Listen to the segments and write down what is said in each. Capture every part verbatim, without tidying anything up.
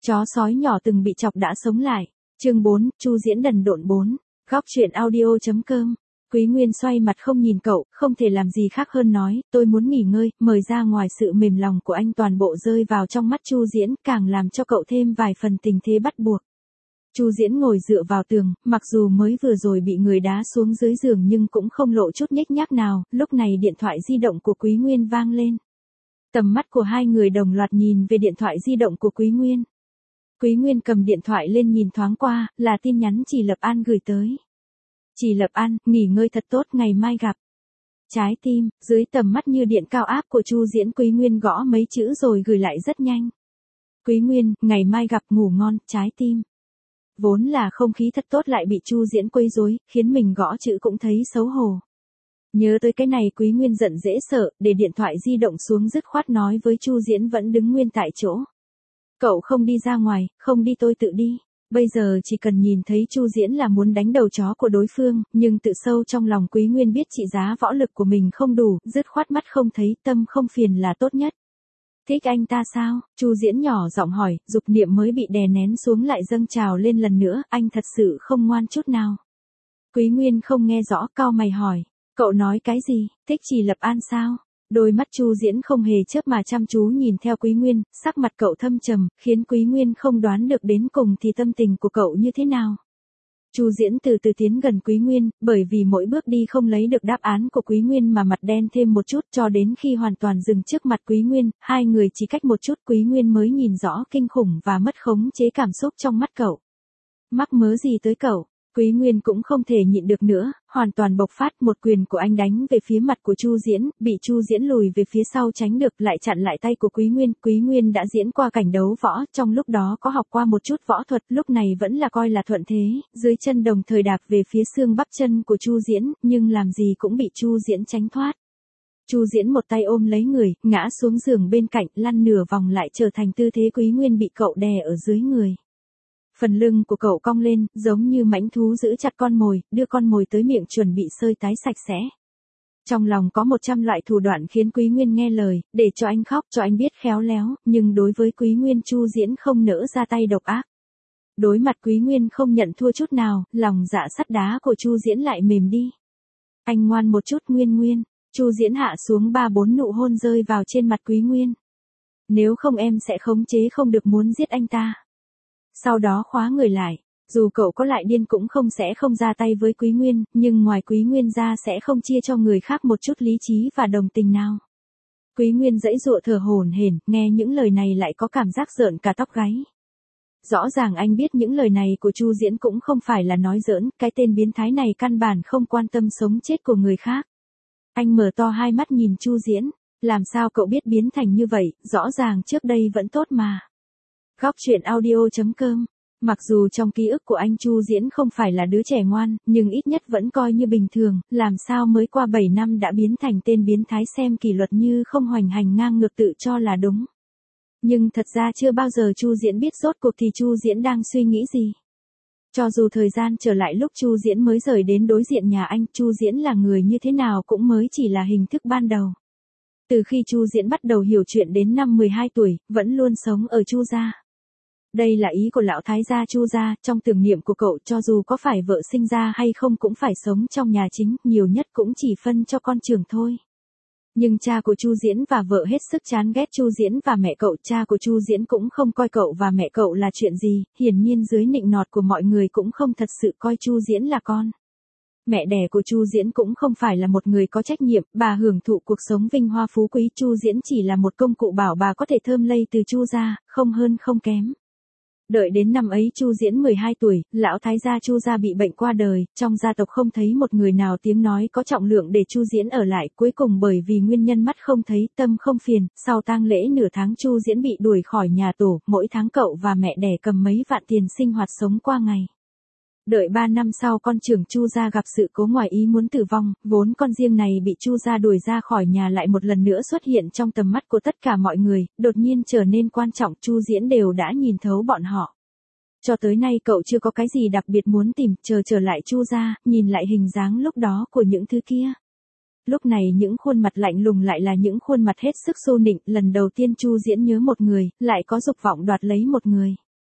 Chó sói nhỏ từng bị chọc đã sống lại. Chương bốn, Chu Diễn đần độn bốn. Góc truyện audio.com. Quý Nguyên xoay mặt không nhìn cậu, không thể làm gì khác hơn nói, tôi muốn nghỉ ngơi, mời ra ngoài. Sự mềm lòng của anh toàn bộ rơi vào trong mắt Chu Diễn, càng làm cho cậu thêm vài phần tình thế bắt buộc. Chu Diễn ngồi dựa vào tường, mặc dù mới vừa rồi bị người đá xuống dưới giường nhưng cũng không lộ chút nhếch nhác nào. Lúc này điện thoại di động của Quý Nguyên vang lên. Tầm mắt của hai người đồng loạt nhìn về điện thoại di động của Quý Nguyên. Quý Nguyên cầm điện thoại lên nhìn thoáng qua, là tin nhắn Chỉ Lập An gửi tới. Chỉ Lập An, nghỉ ngơi thật tốt, ngày mai gặp. Trái tim, dưới tầm mắt như điện cao áp của Chu Diễn, Quý Nguyên gõ mấy chữ rồi gửi lại rất nhanh. Quý Nguyên, ngày mai gặp, ngủ ngon, trái tim. Vốn là không khí thật tốt lại bị Chu Diễn quấy rối, khiến mình gõ chữ cũng thấy xấu hổ. Nhớ tới cái này Quý Nguyên giận dễ sợ, để điện thoại di động xuống dứt khoát nói với Chu Diễn vẫn đứng nguyên tại chỗ. Cậu không đi ra ngoài, không đi tôi tự đi. Bây giờ chỉ cần nhìn thấy Chu Diễn là muốn đánh đầu chó của đối phương, nhưng tự sâu trong lòng Quý Nguyên biết trị giá võ lực của mình không đủ, dứt khoát mắt không thấy, tâm không phiền là tốt nhất. Thích anh ta sao? Chu Diễn nhỏ giọng hỏi, dục niệm mới bị đè nén xuống lại dâng trào lên lần nữa, anh thật sự không ngoan chút nào. Quý Nguyên không nghe rõ, cau mày hỏi, cậu nói cái gì, thích Chỉ Lập An sao? Đôi mắt Chu Diễn không hề chớp mà chăm chú nhìn theo Quý Nguyên, sắc mặt cậu thâm trầm, khiến Quý Nguyên không đoán được đến cùng thì tâm tình của cậu như thế nào. Chu Diễn từ từ tiến gần Quý Nguyên, bởi vì mỗi bước đi không lấy được đáp án của Quý Nguyên mà mặt đen thêm một chút, cho đến khi hoàn toàn dừng trước mặt Quý Nguyên, hai người chỉ cách một chút Quý Nguyên mới nhìn rõ kinh khủng và mất khống chế cảm xúc trong mắt cậu. Mắc mớ gì tới cậu? Quý Nguyên cũng không thể nhịn được nữa, hoàn toàn bộc phát, một quyền của anh đánh về phía mặt của Chu Diễn, bị Chu Diễn lùi về phía sau tránh được, lại chặn lại tay của Quý Nguyên. Quý Nguyên đã diễn qua cảnh đấu võ, trong lúc đó có học qua một chút võ thuật, lúc này vẫn là coi là thuận thế, dưới chân đồng thời đạp về phía xương bắp chân của Chu Diễn, nhưng làm gì cũng bị Chu Diễn tránh thoát. Chu Diễn một tay ôm lấy người, ngã xuống giường bên cạnh, lăn nửa vòng lại trở thành tư thế Quý Nguyên bị cậu đè ở dưới người. Phần lưng của cậu cong lên, giống như mãnh thú giữ chặt con mồi, đưa con mồi tới miệng chuẩn bị sơi tái sạch sẽ. Trong lòng có một trăm loại thủ đoạn khiến Quý Nguyên nghe lời, để cho anh khóc, cho anh biết khéo léo, nhưng đối với Quý Nguyên Chu Diễn không nỡ ra tay độc ác. Đối mặt Quý Nguyên không nhận thua chút nào, lòng dạ sắt đá của Chu Diễn lại mềm đi. Anh ngoan một chút Nguyên Nguyên, Chu Diễn hạ xuống ba bốn nụ hôn rơi vào trên mặt Quý Nguyên. Nếu không em sẽ khống chế không được muốn giết anh ta. Sau đó khóa người lại, dù cậu có lại điên cũng không sẽ không ra tay với Quý Nguyên, nhưng ngoài Quý Nguyên ra sẽ không chia cho người khác một chút lý trí và đồng tình nào. Quý Nguyên giãy giụa thở hổn hển, nghe những lời này lại có cảm giác rợn cả tóc gáy. Rõ ràng anh biết những lời này của Chu Diễn cũng không phải là nói giỡn, cái tên biến thái này căn bản không quan tâm sống chết của người khác. Anh mở to hai mắt nhìn Chu Diễn, làm sao cậu biết biến thành như vậy, rõ ràng trước đây vẫn tốt mà. Góc truyện audio.com. Mặc dù trong ký ức của anh Chu Diễn không phải là đứa trẻ ngoan, nhưng ít nhất vẫn coi như bình thường, làm sao mới qua bảy năm đã biến thành tên biến thái xem kỷ luật như không hoành hành ngang ngược tự cho là đúng. Nhưng thật ra chưa bao giờ Chu Diễn biết rốt cuộc thì Chu Diễn đang suy nghĩ gì. Cho dù thời gian trở lại lúc Chu Diễn mới rời đến đối diện nhà anh, Chu Diễn là người như thế nào cũng mới chỉ là hình thức ban đầu. Từ khi Chu Diễn bắt đầu hiểu chuyện đến năm mười hai tuổi, vẫn luôn sống ở Chu gia. Đây là ý của lão thái gia Chu gia, trong tưởng niệm của cậu cho dù có phải vợ sinh ra hay không cũng phải sống trong nhà chính, nhiều nhất cũng chỉ phân cho con trưởng thôi. Nhưng cha của Chu Diễn và vợ hết sức chán ghét Chu Diễn và mẹ cậu, cha của Chu Diễn cũng không coi cậu và mẹ cậu là chuyện gì, hiển nhiên dưới nịnh nọt của mọi người cũng không thật sự coi Chu Diễn là con. Mẹ đẻ của Chu Diễn cũng không phải là một người có trách nhiệm, bà hưởng thụ cuộc sống vinh hoa phú quý, Chu Diễn chỉ là một công cụ bảo bà có thể thơm lây từ Chu gia, không hơn không kém. Đợi đến năm ấy Chu Diễn mười hai tuổi, lão thái gia Chu gia bị bệnh qua đời, trong gia tộc không thấy một người nào tiếng nói có trọng lượng để Chu Diễn ở lại, cuối cùng bởi vì nguyên nhân mắt không thấy, tâm không phiền, sau tang lễ nửa tháng Chu Diễn bị đuổi khỏi nhà tổ, mỗi tháng cậu và mẹ đẻ cầm mấy vạn tiền sinh hoạt sống qua ngày. Đợi ba năm sau con trưởng Chu gia gặp sự cố ngoài ý muốn tử vong, vốn con riêng này bị Chu gia đuổi ra khỏi nhà lại một lần nữa xuất hiện trong tầm mắt của tất cả mọi người, đột nhiên trở nên quan trọng, Chu Diễn đều đã nhìn thấu bọn họ. Cho tới nay cậu chưa có cái gì đặc biệt muốn tìm, chờ trở lại Chu gia, nhìn lại hình dáng lúc đó của những thứ kia. Lúc này những khuôn mặt lạnh lùng lại là những khuôn mặt hết sức xô nịnh, lần đầu tiên Chu Diễn nhớ một người, lại có dục vọng đoạt lấy một người.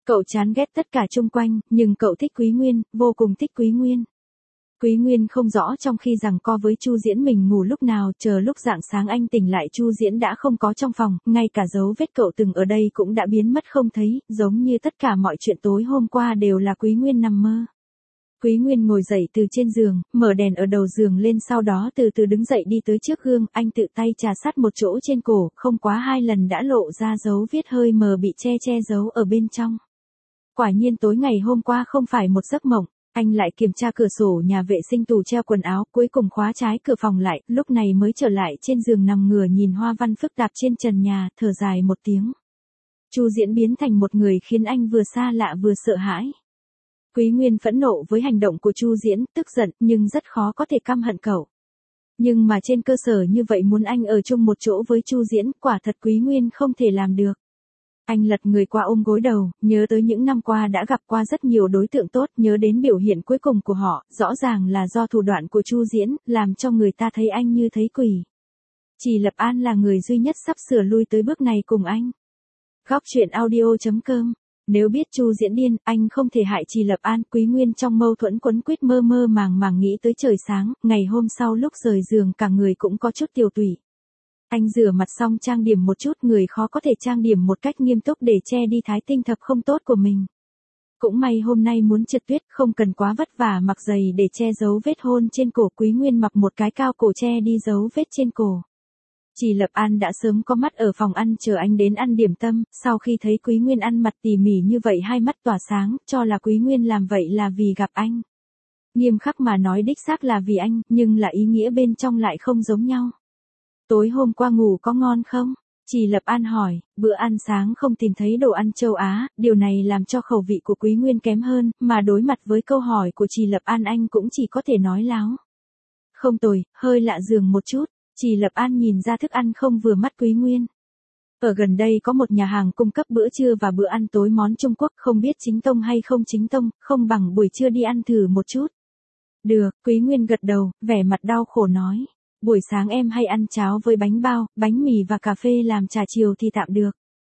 Cậu chán ghét tất cả chung quanh, nhưng cậu thích Quý Nguyên, vô cùng thích Quý Nguyên. Quý Nguyên không rõ trong khi giằng co với Chu Diễn mình ngủ lúc nào, chờ lúc rạng sáng anh tỉnh lại Chu Diễn đã không có trong phòng, ngay cả dấu vết cậu từng ở đây cũng đã biến mất không thấy, giống như tất cả mọi chuyện tối hôm qua đều là Quý Nguyên nằm mơ. Quý Nguyên ngồi dậy từ trên giường, mở đèn ở đầu giường lên, sau đó từ từ đứng dậy đi tới trước gương, anh tự tay chà sát một chỗ trên cổ, không quá hai lần đã lộ ra dấu viết hơi mờ bị che che giấu ở bên trong. Quả nhiên tối ngày hôm qua không phải một giấc mộng. Anh lại kiểm tra cửa sổ nhà vệ sinh, tủ treo quần áo, cuối cùng khóa trái cửa phòng lại, lúc này mới trở lại trên giường nằm ngửa nhìn hoa văn phức tạp trên trần nhà, thở dài một tiếng. Chu Diễn biến thành một người khiến anh vừa xa lạ vừa sợ hãi. Quý Nguyên phẫn nộ với hành động của Chu Diễn, tức giận, nhưng rất khó có thể căm hận cậu. Nhưng mà trên cơ sở như vậy muốn anh ở chung một chỗ với Chu Diễn, quả thật Quý Nguyên không thể làm được. Anh lật người qua ôm gối đầu, nhớ tới những năm qua đã gặp qua rất nhiều đối tượng tốt, nhớ đến biểu hiện cuối cùng của họ, rõ ràng là do thủ đoạn của Chu Diễn, làm cho người ta thấy anh như thấy quỷ. Chỉ Lập An là người duy nhất sắp sửa lui tới bước này cùng anh. Góc truyện audio chấm com. Nếu biết Chu Diễn điên, anh không thể hại Trì Lập An. Quý Nguyên trong mâu thuẫn quấn quýt mơ mơ màng màng nghĩ tới trời sáng, ngày hôm sau lúc rời giường cả người cũng có chút tiều tụy. Anh rửa mặt xong trang điểm một chút, người khó có thể trang điểm một cách nghiêm túc để che đi thái tinh thập không tốt của mình. Cũng may hôm nay muốn trượt tuyết không cần quá vất vả mặc giày để che giấu vết hôn trên cổ. Quý Nguyên mặc một cái cao cổ che đi dấu vết trên cổ. Trì Lập An đã sớm có mắt ở phòng ăn chờ anh đến ăn điểm tâm, sau khi thấy Quý Nguyên ăn mặc tỉ mỉ như vậy hai mắt tỏa sáng, cho là Quý Nguyên làm vậy là vì gặp anh. Nghiêm khắc mà nói đích xác là vì anh, nhưng là ý nghĩa bên trong lại không giống nhau. Tối hôm qua ngủ có ngon không? Trì Lập An hỏi, bữa ăn sáng không tìm thấy đồ ăn châu Á, điều này làm cho khẩu vị của Quý Nguyên kém hơn, mà đối mặt với câu hỏi của Trì Lập An anh cũng chỉ có thể nói láo. Không tồi, hơi lạ giường một chút. Trì Lập An nhìn ra thức ăn không vừa mắt Quý Nguyên. Ở gần đây có một nhà hàng cung cấp bữa trưa và bữa ăn tối món Trung Quốc, không biết chính tông hay không chính tông, không bằng buổi trưa đi ăn thử một chút. Được, Quý Nguyên gật đầu, vẻ mặt đau khổ nói. Buổi sáng em hay ăn cháo với bánh bao, bánh mì và cà phê làm trà chiều thì tạm được.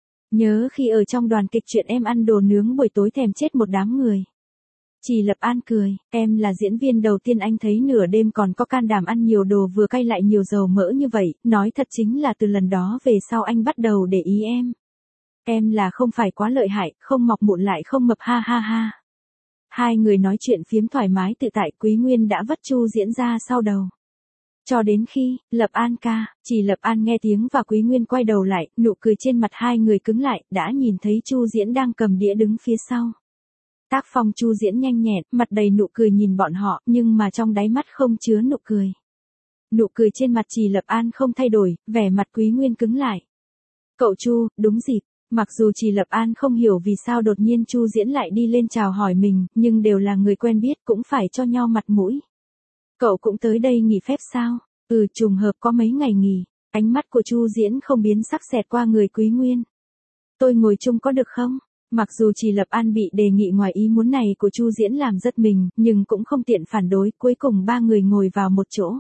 Nhớ khi ở trong đoàn kịch chuyện em ăn đồ nướng buổi tối thèm chết một đám người. Trì Lập An cười, em là diễn viên đầu tiên anh thấy nửa đêm còn có can đảm ăn nhiều đồ vừa cay lại nhiều dầu mỡ như vậy, nói thật chính là từ lần đó về sau anh bắt đầu để ý em. Em là không phải quá lợi hại, không mọc mụn lại không mập ha ha ha. Hai người nói chuyện phiếm thoải mái tự tại. Quý Nguyên đã vất Chu Diễn ra sau đầu. Cho đến khi, Lập An ca, Trì Lập An nghe tiếng và Quý Nguyên quay đầu lại, nụ cười trên mặt hai người cứng lại, đã nhìn thấy Chu Diễn đang cầm đĩa đứng phía sau. Tác phong Chu Diễn nhanh nhẹn, mặt đầy nụ cười nhìn bọn họ, nhưng mà trong đáy mắt không chứa nụ cười. Nụ cười trên mặt Trì Lập An không thay đổi, vẻ mặt Quý Nguyên cứng lại. Cậu Chu, đúng dịp. Mặc dù Trì Lập An không hiểu vì sao đột nhiên Chu Diễn lại đi lên chào hỏi mình, nhưng đều là người quen biết cũng phải cho nhau mặt mũi. Cậu cũng tới đây nghỉ phép sao? Ừ, trùng hợp có mấy ngày nghỉ. Ánh mắt của Chu Diễn không biến sắc xẹt qua người Quý Nguyên. Tôi ngồi chung có được không? Mặc dù Trì Lập An bị đề nghị ngoài ý muốn này của Chu Diễn làm rất mình, nhưng cũng không tiện phản đối, cuối cùng ba người ngồi vào một chỗ.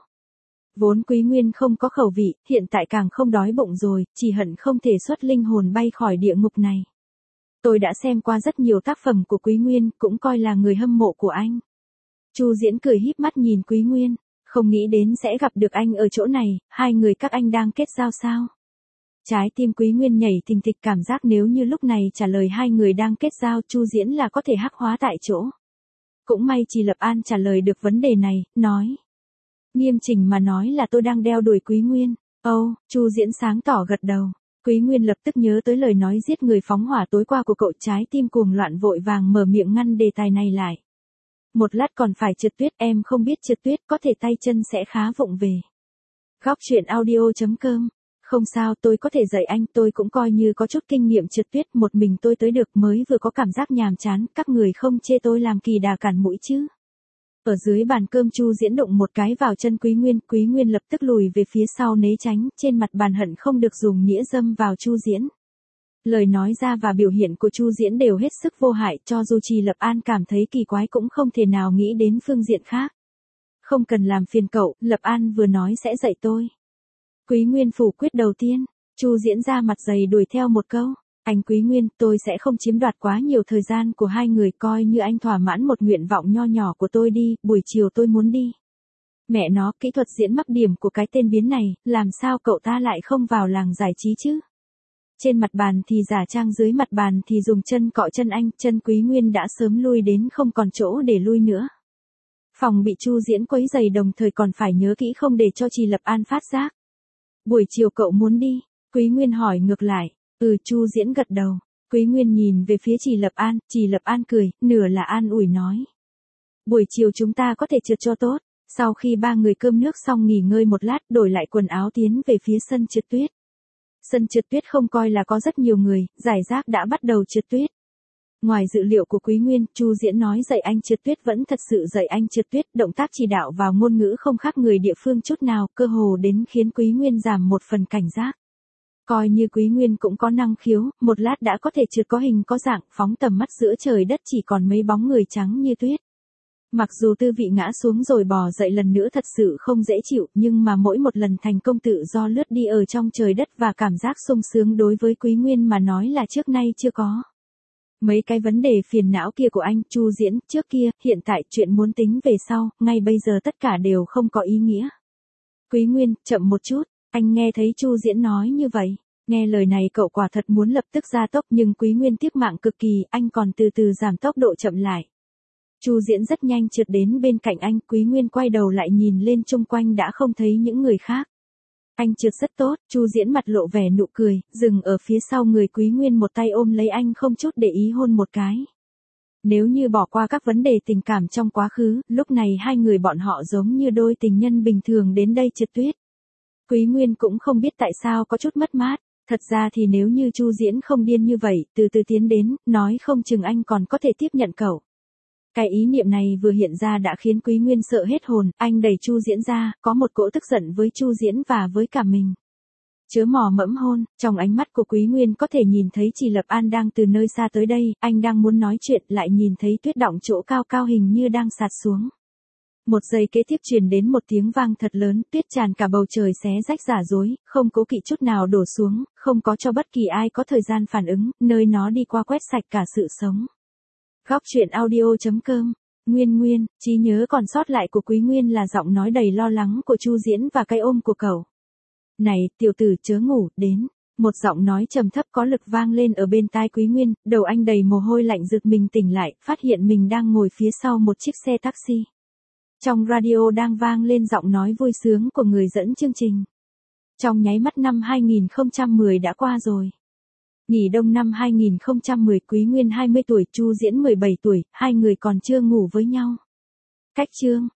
Vốn Quý Nguyên không có khẩu vị, hiện tại càng không đói bụng rồi, chỉ hận không thể xuất linh hồn bay khỏi địa ngục này. Tôi đã xem qua rất nhiều tác phẩm của Quý Nguyên, cũng coi là người hâm mộ của anh. Chu Diễn cười híp mắt nhìn Quý Nguyên, không nghĩ đến sẽ gặp được anh ở chỗ này, hai người các anh đang kết giao sao? Trái tim Quý Nguyên nhảy thình thịch, cảm giác nếu như lúc này trả lời hai người đang kết giao, Chu Diễn là có thể hắc hóa tại chỗ. Cũng may Trì Lập An trả lời được vấn đề này, nói. Nghiêm chỉnh mà nói là tôi đang đeo đuổi Quý Nguyên. Ồ, oh, Chu Diễn sáng tỏ gật đầu. Quý Nguyên lập tức nhớ tới lời nói giết người phóng hỏa tối qua của cậu, trái tim cuồng loạn vội vàng mở miệng ngăn đề tài này lại. Một lát còn phải trượt tuyết, em không biết trượt tuyết, có thể tay chân sẽ khá vụng về. Góc truyện audio chấm com. Không sao, tôi có thể dạy anh, tôi cũng coi như có chút kinh nghiệm trượt tuyết, một mình tôi tới được, mới vừa có cảm giác nhàm chán, các người không chê tôi làm kỳ đà cản mũi chứ. Ở dưới bàn cơm Chu Diễn đụng một cái vào chân Quý Nguyên, Quý Nguyên lập tức lùi về phía sau né tránh, trên mặt bàn hận không được dùng nghĩa dâm vào Chu Diễn. Lời nói ra và biểu hiện của Chu Diễn đều hết sức vô hại, cho dù Trì Lập An cảm thấy kỳ quái cũng không thể nào nghĩ đến phương diện khác. Không cần làm phiền cậu, Lập An vừa nói sẽ dạy tôi. Quý Nguyên phủ quyết đầu tiên, Chu Diễn ra mặt dày đuổi theo một câu. Anh Quý Nguyên, tôi sẽ không chiếm đoạt quá nhiều thời gian của hai người, coi như anh thỏa mãn một nguyện vọng nho nhỏ của tôi đi, buổi chiều tôi muốn đi. Mẹ nó, kỹ thuật diễn mắc điểm của cái tên biến này, làm sao cậu ta lại không vào làng giải trí chứ? Trên mặt bàn thì giả trang, dưới mặt bàn thì dùng chân cọ chân anh, chân Quý Nguyên đã sớm lui đến không còn chỗ để lui nữa. Phòng bị Chu Diễn quấy rầy, đồng thời còn phải nhớ kỹ không để cho Trì Lập An phát giác. Buổi chiều cậu muốn đi? Quý Nguyên hỏi ngược lại. Ừ, Chu Diễn gật đầu. Quý Nguyên nhìn về phía Trì Lập An, Trì Lập An cười, nửa là an ủi nói. Buổi chiều chúng ta có thể trượt cho tốt. Sau khi ba người cơm nước xong nghỉ ngơi một lát, đổi lại quần áo tiến về phía sân trượt tuyết. Sân trượt tuyết không coi là có rất nhiều người, giải rác đã bắt đầu trượt tuyết. Ngoài dự liệu của Quý Nguyên, Chu Diễn nói dạy anh trượt tuyết vẫn thật sự dạy anh trượt tuyết, động tác chỉ đạo vào ngôn ngữ không khác người địa phương chút nào, cơ hồ đến khiến Quý Nguyên giảm một phần cảnh giác. Coi như Quý Nguyên cũng có năng khiếu, một lát đã có thể trượt có hình có dạng, phóng tầm mắt giữa trời đất chỉ còn mấy bóng người trắng như tuyết. Mặc dù tư vị ngã xuống rồi bò dậy lần nữa thật sự không dễ chịu, nhưng mà mỗi một lần thành công tự do lướt đi ở trong trời đất và cảm giác sung sướng đối với Quý Nguyên mà nói là trước nay chưa có. Mấy cái vấn đề phiền não kia của anh, Chu Diễn, trước kia, hiện tại, chuyện muốn tính về sau, ngay bây giờ tất cả đều không có ý nghĩa. Quý Nguyên, chậm một chút, anh nghe thấy Chu Diễn nói như vậy. Nghe lời này cậu quả thật muốn lập tức gia tốc, nhưng Quý Nguyên tiếp mạng cực kỳ, anh còn từ từ giảm tốc độ chậm lại. Chu Diễn rất nhanh trượt đến bên cạnh anh, Quý Nguyên quay đầu lại nhìn lên chung quanh đã không thấy những người khác. Anh trượt rất tốt, Chu Diễn mặt lộ vẻ nụ cười, dừng ở phía sau người Quý Nguyên, một tay ôm lấy anh không chút để ý hôn một cái. Nếu như bỏ qua các vấn đề tình cảm trong quá khứ, lúc này hai người bọn họ giống như đôi tình nhân bình thường đến đây trượt tuyết. Quý Nguyên cũng không biết tại sao có chút mất mát, thật ra thì nếu như Chu Diễn không điên như vậy, từ từ tiến đến, nói không chừng anh còn có thể tiếp nhận cậu. Cái ý niệm này vừa hiện ra đã khiến Quý Nguyên sợ hết hồn, anh đẩy Chu Diễn ra, có một cỗ tức giận với Chu Diễn và với cả mình. Chớ mò mẫm hôn, trong ánh mắt của Quý Nguyên có thể nhìn thấy Trì Lập An đang từ nơi xa tới đây, anh đang muốn nói chuyện lại nhìn thấy tuyết đọng chỗ cao cao hình như đang sạt xuống. Một giây kế tiếp truyền đến một tiếng vang thật lớn, tuyết tràn cả bầu trời xé rách giả dối, không cố kỵ chút nào đổ xuống, không có cho bất kỳ ai có thời gian phản ứng, nơi nó đi qua quét sạch cả sự sống. Góc truyện audio chấm com. Nguyên Nguyên, trí nhớ còn sót lại của Quý Nguyên là giọng nói đầy lo lắng của Chu Diễn và cái ôm của cậu. Này, tiểu tử chớ ngủ, đến. Một giọng nói trầm thấp có lực vang lên ở bên tai Quý Nguyên, đầu anh đầy mồ hôi lạnh, giật mình tỉnh lại, phát hiện mình đang ngồi phía sau một chiếc xe taxi. Trong radio đang vang lên giọng nói vui sướng của người dẫn chương trình. Trong nháy mắt năm hai nghìn không trăm mười đã qua rồi. Nghỉ đông năm hai nghìn không trăm mười, Quý Nguyên hai mươi tuổi, Chu Diễn mười bảy tuổi, hai người còn chưa ngủ với nhau. Cách chương